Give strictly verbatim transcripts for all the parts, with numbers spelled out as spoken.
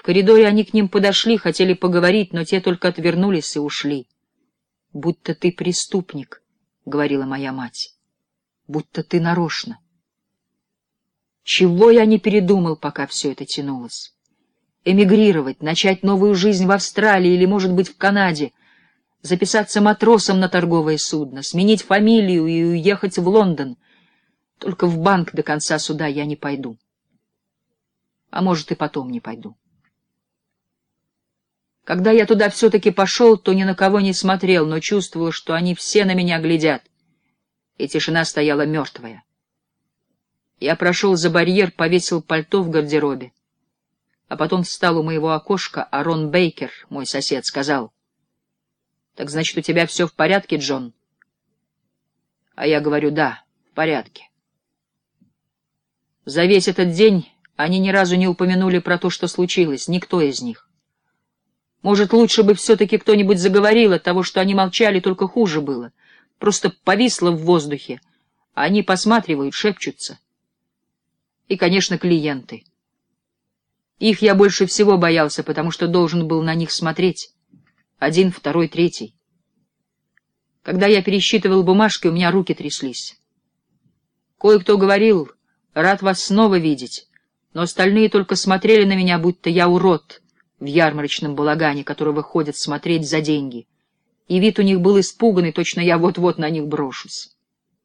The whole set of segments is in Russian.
коридоре они к ним подошли, хотели поговорить, но те только отвернулись и ушли. — Будто ты преступник, — говорила моя мать, — будто ты нарочно. Чего я не передумал, пока все это тянулось? Эмигрировать, начать новую жизнь в Австралии или, может быть, в Канаде, записаться матросом на торговое судно, сменить фамилию и уехать в Лондон. Только в банк до конца суда я не пойду. А может, и потом не пойду. Когда я туда все-таки пошел, то ни на кого не смотрел, но чувствовал, что они все на меня глядят, и тишина стояла мертвая. Я прошел за барьер, повесил пальто в гардеробе, а потом встал у моего окошка, а Рон Бейкер, мой сосед, сказал: «Так значит, у тебя все в порядке, Джон?» А я говорю: «Да, в порядке». За весь этот день они ни разу не упомянули про то, что случилось, никто из них. Может, лучше бы все-таки кто-нибудь заговорил, от того, что они молчали, только хуже было. Просто повисло в воздухе, а они посматривают, шепчутся. И, конечно, клиенты. Их я больше всего боялся, потому что должен был на них смотреть. Один, второй, третий. Когда я пересчитывал бумажки, у меня руки тряслись. Кое-кто говорил: «Рад вас снова видеть», но остальные только смотрели на меня, будто я урод в ярмарочном балагане, которого ходят смотреть за деньги. И вид у них был испуганный, точно я вот-вот на них брошусь.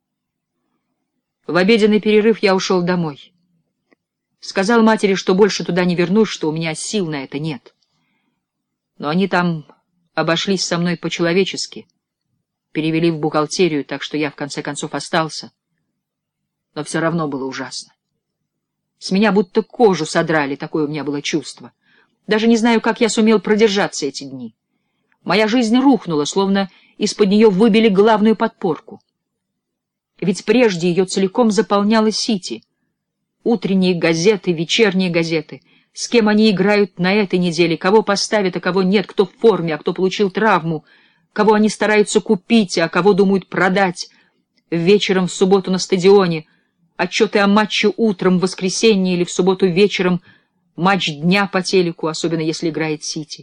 В обеденный перерыв я ушел домой. Сказал матери, что больше туда не вернусь, что у меня сил на это нет. Но они там обошлись со мной по-человечески, перевели в бухгалтерию, так что я в конце концов остался. Но все равно было ужасно. С меня будто кожу содрали, такое у меня было чувство. Даже не знаю, как я сумел продержаться эти дни. Моя жизнь рухнула, словно из-под нее выбили главную подпорку. Ведь прежде ее целиком заполняла Сити. Утренние газеты, вечерние газеты. С кем они играют на этой неделе, кого поставят, а кого нет, кто в форме, а кто получил травму, кого они стараются купить, а кого думают продать. Вечером в субботу на стадионе отчеты о матче утром в воскресенье или в субботу вечером матч дня по телеку, особенно если играет Сити.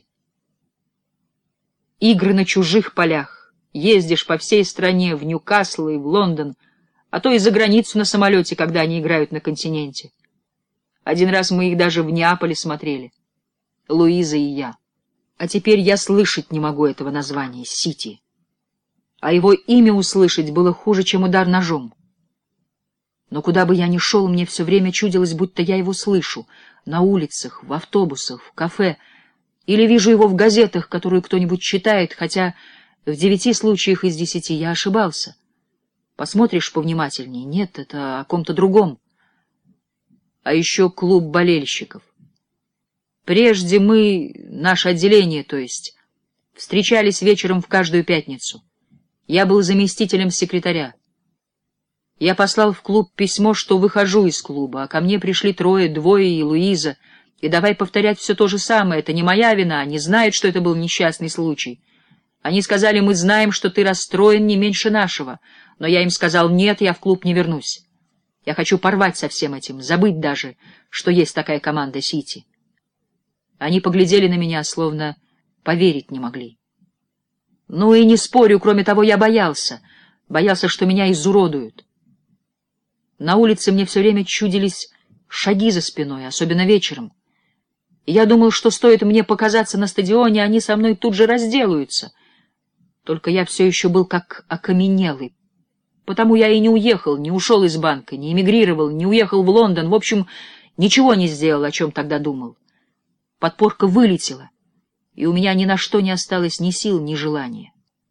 Игры на чужих полях. Ездишь по всей стране, в Ньюкасл и в Лондон, а то и за границу на самолете, когда они играют на континенте. Один раз мы их даже в Неаполе смотрели, Луиза и я. А теперь я слышать не могу этого названия — Сити. А его имя услышать было хуже, чем удар ножом. Но куда бы я ни шел, мне все время чудилось, будто я его слышу — на улицах, в автобусах, в кафе, или вижу его в газетах, которые кто-нибудь читает, хотя в девяти случаях из десяти я ошибался. Посмотришь повнимательнее — нет, это о ком-то другом. А еще клуб болельщиков. Прежде мы, наше отделение, то есть, встречались вечером в каждую пятницу. Я был заместителем секретаря. Я послал в клуб письмо, что выхожу из клуба, а ко мне пришли трое, двое и Луиза, и давай повторять все то же самое. Это не моя вина, они знают, что это был несчастный случай. Они сказали: мы знаем, что ты расстроен не меньше нашего, но я им сказал: нет, я в клуб не вернусь. Я хочу порвать со всем этим, забыть даже, что есть такая команда Сити. Они поглядели на меня, словно поверить не могли. Ну и не спорю, кроме того, я боялся, боялся, что меня изуродуют. На улице мне все время чудились шаги за спиной, особенно вечером. И я думал, что стоит мне показаться на стадионе, они со мной тут же разделаются. Только я все еще был как окаменелый. Потому я и не уехал, не ушел из банка, не эмигрировал, не уехал в Лондон. В общем, ничего не сделал, о чем тогда думал. Подпорка вылетела, и у меня ни на что не осталось ни сил, ни желания.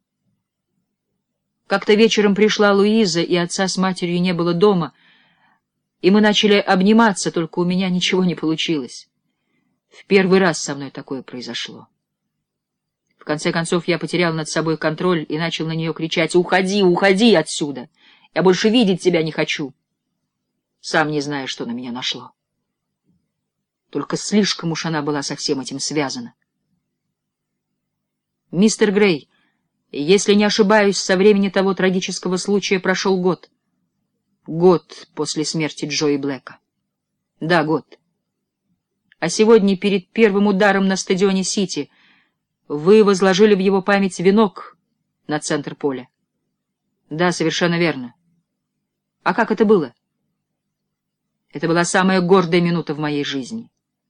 Как-то вечером пришла Луиза, и отца с матерью не было дома, и мы начали обниматься, только у меня ничего не получилось. В первый раз со мной такое произошло. В конце концов я потерял над собой контроль и начал на нее кричать: «Уходи, уходи отсюда! Я больше видеть тебя не хочу!» Сам не знаю, что на меня нашло. Только слишком уж она была со всем этим связана. «Мистер Грей, если не ошибаюсь, со времени того трагического случая прошел год. Год после смерти Джои Блэка. Да, год. А сегодня, перед первым ударом на стадионе «Сити», вы возложили в его память венок на центр поля. Да, совершенно верно. А как это было? Это была самая гордая минута в моей жизни.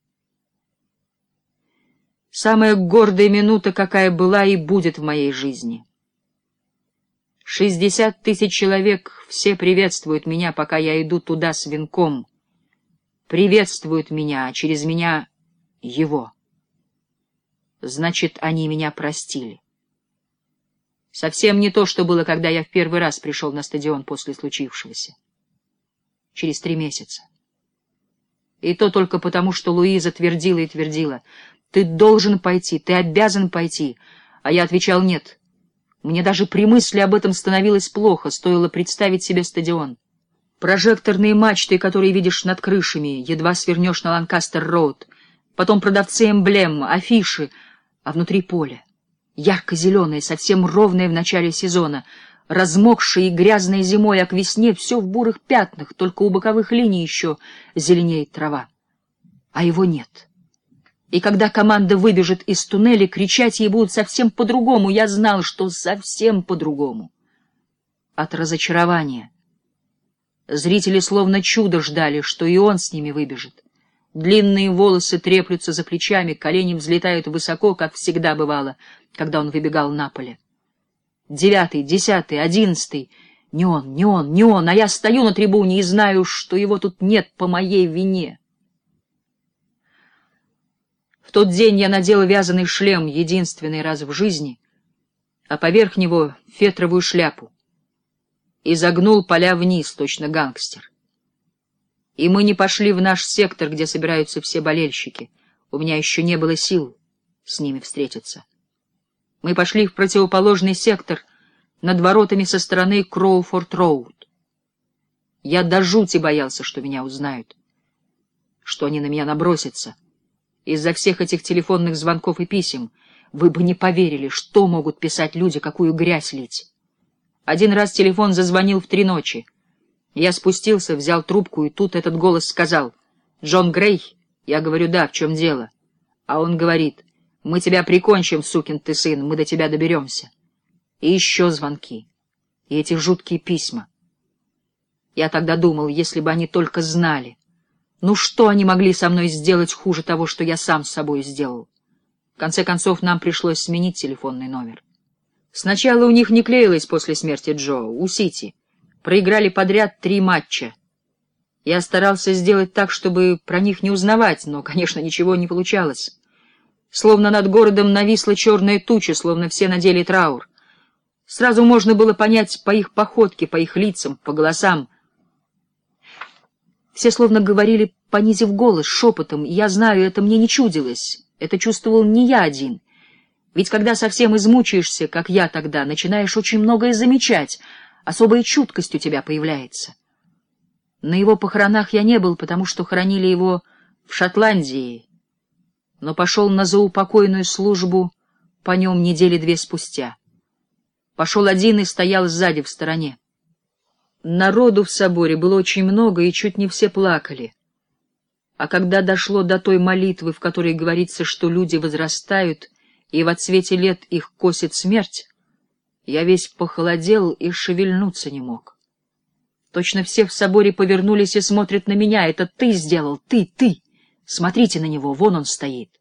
Самая гордая минута, какая была и будет в моей жизни. Шестьдесят тысяч человек все приветствуют меня, пока я иду туда с венком. Приветствуют меня, а через меня его. Значит, они меня простили. Совсем не то, что было, когда я в первый раз пришел на стадион после случившегося. Через три месяца. И то только потому, что Луиза твердила и твердила: «Ты должен пойти, ты обязан пойти». А я отвечал: «Нет». Мне даже при мысли об этом становилось плохо, стоило представить себе стадион. Прожекторные мачты, которые видишь над крышами, едва свернешь на Ланкастер-роуд, потом продавцы эмблем, афиши, а внутри поле. Ярко-зеленое, совсем ровное в начале сезона, размокшее и грязное зимой, а к весне все в бурых пятнах, только у боковых линий еще зеленеет трава. А его нет. И когда команда выбежит из туннеля, кричать ей будут совсем по-другому. Я знал, что совсем по-другому. От разочарования. Зрители словно чудо ждали, что и он с ними выбежит. Длинные волосы треплются за плечами, колени взлетают высоко, как всегда бывало, когда он выбегал на поле. Девятый, десятый, одиннадцатый. Не он, не он, не он, а я стою на трибуне и знаю, что его тут нет по моей вине. В тот день я надел вязаный шлем единственный раз в жизни, а поверх него фетровую шляпу, и загнул поля вниз, точно гангстер. И мы не пошли в наш сектор, где собираются все болельщики. У меня еще не было сил с ними встретиться. Мы пошли в противоположный сектор, над воротами со стороны Кроуфорд-роуд. Я до жути боялся, что меня узнают, что они на меня набросятся. Из-за всех этих телефонных звонков и писем вы бы не поверили, что могут писать люди, какую грязь лить. Один раз телефон зазвонил в три ночи. Я спустился, взял трубку, и тут этот голос сказал: «Джон Грей?» Я говорю: «Да, в чем дело?» А он говорит: «Мы тебя прикончим, сукин ты сын, мы до тебя доберемся». И еще звонки, и эти жуткие письма. Я тогда думал, если бы они только знали. Ну что они могли со мной сделать хуже того, что я сам с собой сделал? В конце концов, нам пришлось сменить телефонный номер. Сначала у них не клеилось после смерти Джо, у Сити. Проиграли подряд три матча. Я старался сделать так, чтобы про них не узнавать, но, конечно, ничего не получалось. Словно над городом нависла черная туча, словно все надели траур. Сразу можно было понять по их походке, по их лицам, по голосам. Все словно говорили, понизив голос, шепотом, и я знаю, это мне не чудилось, это чувствовал не я один. Ведь когда совсем измучаешься, как я тогда, начинаешь очень многое замечать, особая чуткость у тебя появляется. На его похоронах я не был, потому что хоронили его в Шотландии, но пошел на заупокойную службу по нем недели две спустя. Пошел один и стоял сзади в стороне. Народу в соборе было очень много, и чуть не все плакали. А когда дошло до той молитвы, в которой говорится, что люди возрастают, и во цвете лет их косит смерть, я весь похолодел и шевельнуться не мог. Точно все в соборе повернулись и смотрят на меня. Это ты сделал, ты, ты! Смотрите на него, вон он стоит.